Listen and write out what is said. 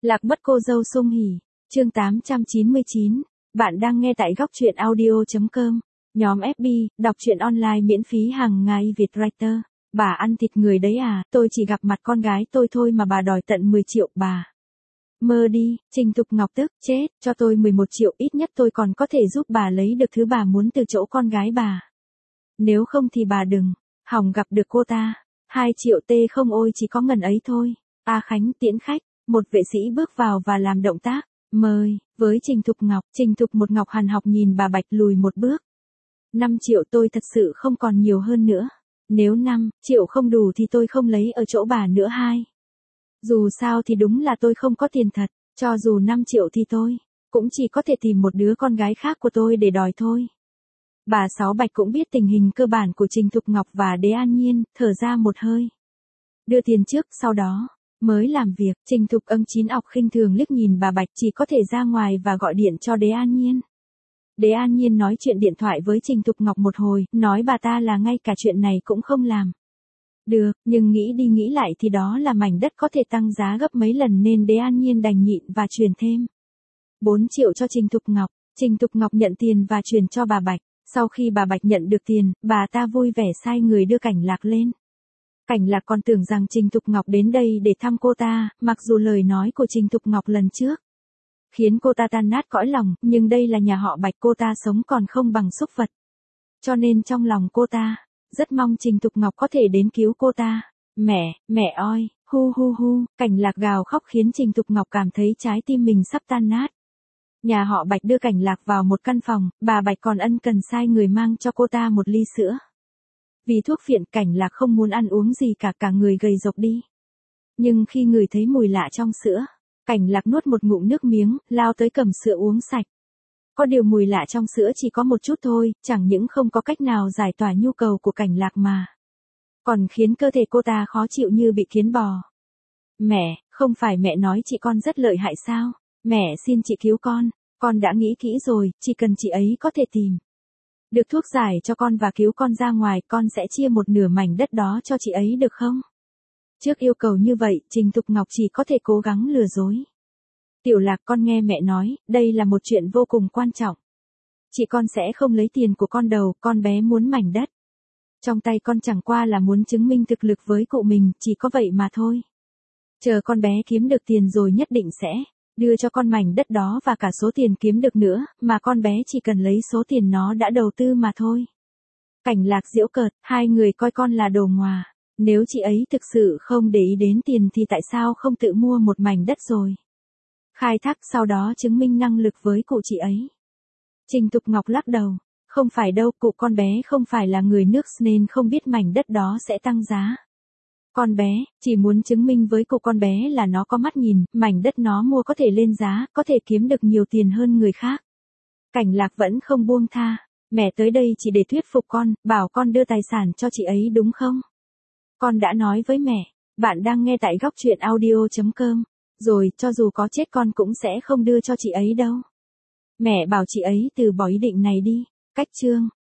Lạc mất cô dâu Sung Hỉ, chương 899, bạn đang nghe tại góc truyện audio.com, nhóm FB, đọc truyện online miễn phí hàng ngày Việt Writer. Bà ăn thịt người đấy à, tôi chỉ gặp mặt con gái tôi thôi mà bà đòi tận 10 triệu bà. Mơ đi, Trình Thục Ngọc tức, chết, cho tôi 11 triệu ít nhất tôi còn có thể giúp bà lấy được thứ bà muốn từ chỗ con gái bà. Nếu không thì bà đừng, hỏng gặp được cô ta. 2 triệu tê không ôi chỉ có ngần ấy thôi. A Khánh tiễn khách, một vệ sĩ bước vào và làm động tác, mời, với Trình Thục Ngọc. Trình Thục một Ngọc hàn học nhìn bà Bạch lùi một bước. 5 triệu tôi thật sự không còn nhiều hơn nữa. Nếu 5 triệu không đủ thì tôi không lấy ở chỗ bà nữa. Dù sao thì đúng là tôi không có tiền thật, cho dù 5 triệu thì tôi cũng chỉ có thể tìm một đứa con gái khác của tôi để đòi thôi. Bà Sáu Bạch cũng biết tình hình cơ bản của Trình Thục Ngọc và Đế An Nhiên, thở ra một hơi. Đưa tiền trước, sau đó mới làm việc. Trình Thục âm chín ọc khinh thường liếc nhìn bà Bạch, chỉ có thể ra ngoài và gọi điện cho Đế An Nhiên. Đế An Nhiên nói chuyện điện thoại với Trình Thục Ngọc một hồi, nói bà ta là ngay cả chuyện này cũng không làm được, nhưng nghĩ đi nghĩ lại thì đó là mảnh đất có thể tăng giá gấp mấy lần nên Đế An Nhiên đành nhịn và chuyển thêm 4 triệu cho Trình Thục Ngọc. Trình Thục Ngọc nhận tiền và chuyển cho bà Bạch. Sau khi bà Bạch nhận được tiền, bà ta vui vẻ sai người đưa Cảnh Lạc lên. Cảnh Lạc còn tưởng rằng Trình Thục Ngọc đến đây để thăm cô ta, mặc dù lời nói của Trình Thục Ngọc lần trước khiến cô ta tan nát cõi lòng, nhưng đây là nhà họ Bạch, cô ta sống còn không bằng súc vật. Cho nên trong lòng cô ta rất mong Trình Thục Ngọc có thể đến cứu cô ta. Mẹ ơi, hu hu hu, Cảnh Lạc gào khóc khiến Trình Thục Ngọc cảm thấy trái tim mình sắp tan nát. Nhà họ Bạch đưa Cảnh Lạc vào một căn phòng, bà Bạch còn ân cần sai người mang cho cô ta một ly sữa. Vì thuốc phiện, Cảnh Lạc không muốn ăn uống gì cả người gầy rộc đi. Nhưng khi ngửi thấy mùi lạ trong sữa, Cảnh Lạc nuốt một ngụm nước miếng, lao tới cầm sữa uống sạch. Có điều mùi lạ trong sữa chỉ có một chút thôi, chẳng những không có cách nào giải tỏa nhu cầu của Cảnh Lạc mà còn khiến cơ thể cô ta khó chịu như bị kiến bò. Mẹ, không phải mẹ nói chị con rất lợi hại sao? Mẹ xin chị cứu con đã nghĩ kỹ rồi, chỉ cần chị ấy có thể tìm được thuốc giải cho con và cứu con ra ngoài, con sẽ chia một nửa mảnh đất đó cho chị ấy được không? Trước yêu cầu như vậy, Trình Thục Ngọc chỉ có thể cố gắng lừa dối. Tiểu Lạc, con nghe mẹ nói, đây là một chuyện vô cùng quan trọng. Chị con sẽ không lấy tiền của con đâu, con bé muốn mảnh đất trong tay con chẳng qua là muốn chứng minh thực lực với cụ mình, chỉ có vậy mà thôi. Chờ con bé kiếm được tiền rồi nhất định sẽ đưa cho con mảnh đất đó và cả số tiền kiếm được nữa, mà con bé chỉ cần lấy số tiền nó đã đầu tư mà thôi. Cảnh Lạc giễu cợt, hai người coi con là đồ ngòa. Nếu chị ấy thực sự không để ý đến tiền thì tại sao không tự mua một mảnh đất rồi khai thác, sau đó chứng minh năng lực với cụ chị ấy. Trình Thục Ngọc lắc đầu, không phải đâu, cụ con bé không phải là người nước nên không biết mảnh đất đó sẽ tăng giá. Con bé chỉ muốn chứng minh với cụ con bé là nó có mắt nhìn, mảnh đất nó mua có thể lên giá, có thể kiếm được nhiều tiền hơn người khác. Cảnh Lạc vẫn không buông tha. Mẹ tới đây chỉ để thuyết phục con, bảo con đưa tài sản cho chị ấy đúng không? Con đã nói với mẹ, bạn đang nghe tại góc truyện audio.com, rồi cho dù có chết con cũng sẽ không đưa cho chị ấy đâu. Mẹ bảo chị ấy từ bỏ ý định này đi. Cách chương